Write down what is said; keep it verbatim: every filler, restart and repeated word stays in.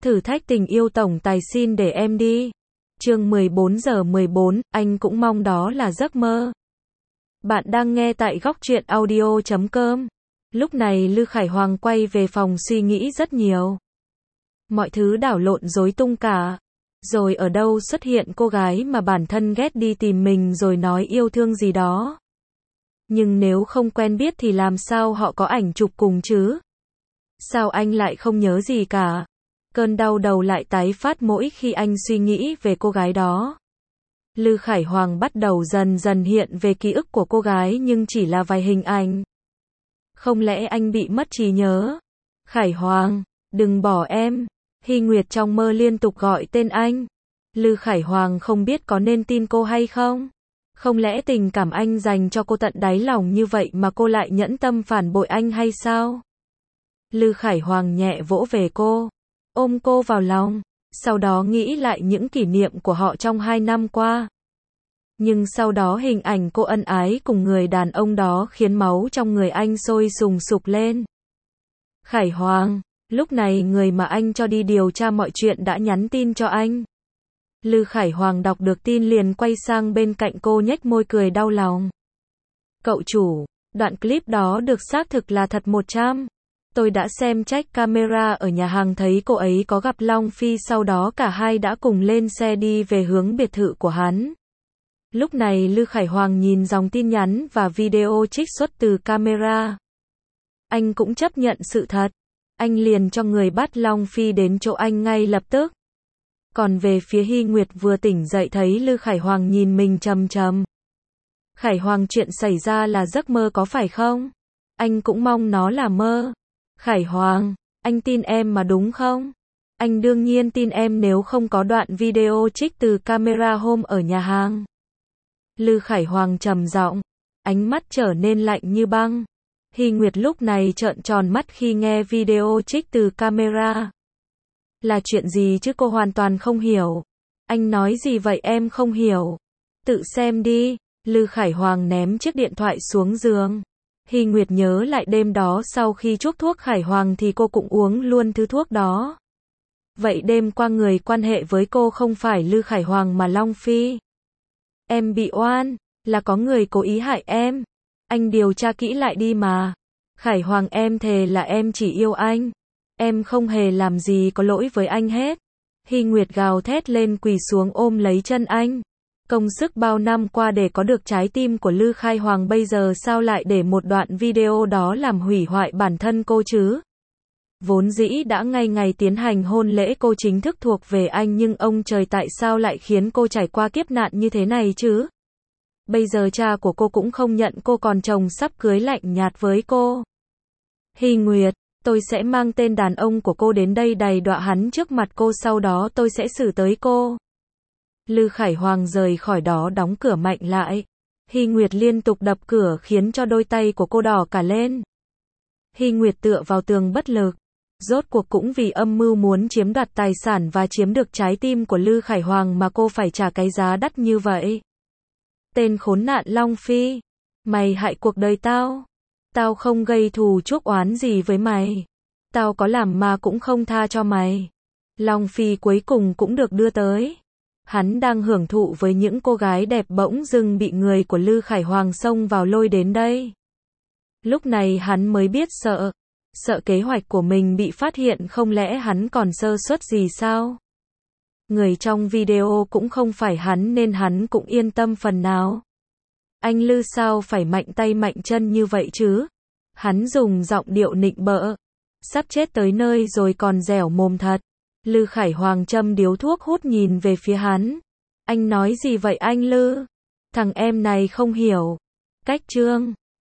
Thử thách tình yêu tổng tài xin để em đi. Chương mười bốn giờ mười bốn, anh cũng mong đó là giấc mơ. Bạn đang nghe tại góc truyện audio chấm com. Lúc này Lư Khải Hoàng quay về phòng suy nghĩ rất nhiều. Mọi thứ đảo lộn rối tung cả. Rồi ở đâu xuất hiện cô gái mà bản thân ghét đi tìm mình rồi nói yêu thương gì đó. Nhưng nếu không quen biết thì làm sao họ có ảnh chụp cùng chứ? Sao anh lại không nhớ gì cả? Cơn đau đầu lại tái phát mỗi khi anh suy nghĩ về cô gái đó. Lư Khải Hoàng bắt đầu dần dần hiện về ký ức của cô gái nhưng chỉ là vài hình ảnh. Không lẽ anh bị mất trí nhớ? Khải Hoàng, đừng bỏ em. Hy Nguyệt trong mơ liên tục gọi tên anh. Lư Khải Hoàng không biết có nên tin cô hay không? Không lẽ tình cảm anh dành cho cô tận đáy lòng như vậy mà cô lại nhẫn tâm phản bội anh hay sao? Lư Khải Hoàng nhẹ vỗ về cô, ôm cô vào lòng, sau đó nghĩ lại những kỷ niệm của họ trong hai năm qua. Nhưng sau đó hình ảnh cô ân ái cùng người đàn ông đó khiến máu trong người anh sôi sùng sục lên. Khải Hoàng, lúc này người mà anh cho đi điều tra mọi chuyện đã nhắn tin cho anh. Lư Khải Hoàng đọc được tin liền quay sang bên cạnh cô nhếch môi cười đau lòng. Cậu chủ, đoạn clip đó được xác thực là thật một trăm. Tôi đã xem check camera ở nhà hàng thấy cô ấy có gặp Long Phi, sau đó cả hai đã cùng lên xe đi về hướng biệt thự của hắn. Lúc này Lư Khải Hoàng nhìn dòng tin nhắn và video trích xuất từ camera. Anh cũng chấp nhận sự thật. Anh liền cho người bắt Long Phi đến chỗ anh ngay lập tức. Còn về phía Hy Nguyệt vừa tỉnh dậy thấy Lư Khải Hoàng nhìn mình trầm trầm. Khải Hoàng, chuyện xảy ra là giấc mơ có phải không? Anh cũng mong nó là mơ. Khải Hoàng, anh tin em mà đúng không? Anh đương nhiên tin em nếu không có đoạn video trích từ camera hôm ở nhà hàng. Lư Khải Hoàng trầm giọng, ánh mắt trở nên lạnh như băng. Hy Nguyệt lúc này trợn tròn mắt khi nghe video trích từ camera. Là chuyện gì chứ, cô hoàn toàn không hiểu. Anh nói gì vậy, em không hiểu. Tự xem đi. Lư Khải Hoàng ném chiếc điện thoại xuống giường. Hy Nguyệt nhớ lại đêm đó sau khi chuốc thuốc Khải Hoàng thì cô cũng uống luôn thứ thuốc đó. Vậy đêm qua người quan hệ với cô không phải Lư Khải Hoàng mà Long Phi. Em bị oan, là có người cố ý hại em. Anh điều tra kỹ lại đi mà. Khải Hoàng, em thề là em chỉ yêu anh. Em không hề làm gì có lỗi với anh hết. Hy Nguyệt gào thét lên, quỳ xuống ôm lấy chân anh. Công sức bao năm qua để có được trái tim của Lư Khải Hoàng, bây giờ sao lại để một đoạn video đó làm hủy hoại bản thân cô chứ? Vốn dĩ đã ngay ngày tiến hành hôn lễ cô chính thức thuộc về anh, nhưng ông trời tại sao lại khiến cô trải qua kiếp nạn như thế này chứ? Bây giờ cha của cô cũng không nhận cô, còn chồng sắp cưới lạnh nhạt với cô. Hy Nguyệt, tôi sẽ mang tên đàn ông của cô đến đây đầy đọa hắn trước mặt cô, sau đó tôi sẽ xử tới cô. Lư Khải Hoàng rời khỏi đó đóng cửa mạnh lại. Hy Nguyệt liên tục đập cửa khiến cho đôi tay của cô đỏ cả lên. Hy Nguyệt tựa vào tường bất lực. Rốt cuộc cũng vì âm mưu muốn chiếm đoạt tài sản và chiếm được trái tim của Lư Khải Hoàng mà cô phải trả cái giá đắt như vậy. Tên khốn nạn Long Phi, mày hại cuộc đời tao. Tao không gây thù chuốc oán gì với mày. Tao có làm mà cũng không tha cho mày. Long Phi cuối cùng cũng được đưa tới. Hắn đang hưởng thụ với những cô gái đẹp, bỗng dưng bị người của Lư Khải Hoàng xông vào lôi đến đây. Lúc này hắn mới biết sợ. Sợ kế hoạch của mình bị phát hiện, không lẽ hắn còn sơ suất gì sao? Người trong video cũng không phải hắn nên hắn cũng yên tâm phần nào. Anh Lư sao phải mạnh tay mạnh chân như vậy chứ? Hắn dùng giọng điệu nịnh bợ. Sắp chết tới nơi rồi còn dẻo mồm thật. Lư Khải Hoàng châm điếu thuốc hút nhìn về phía hắn. Anh nói gì vậy anh Lư? Thằng em này không hiểu. Cách chương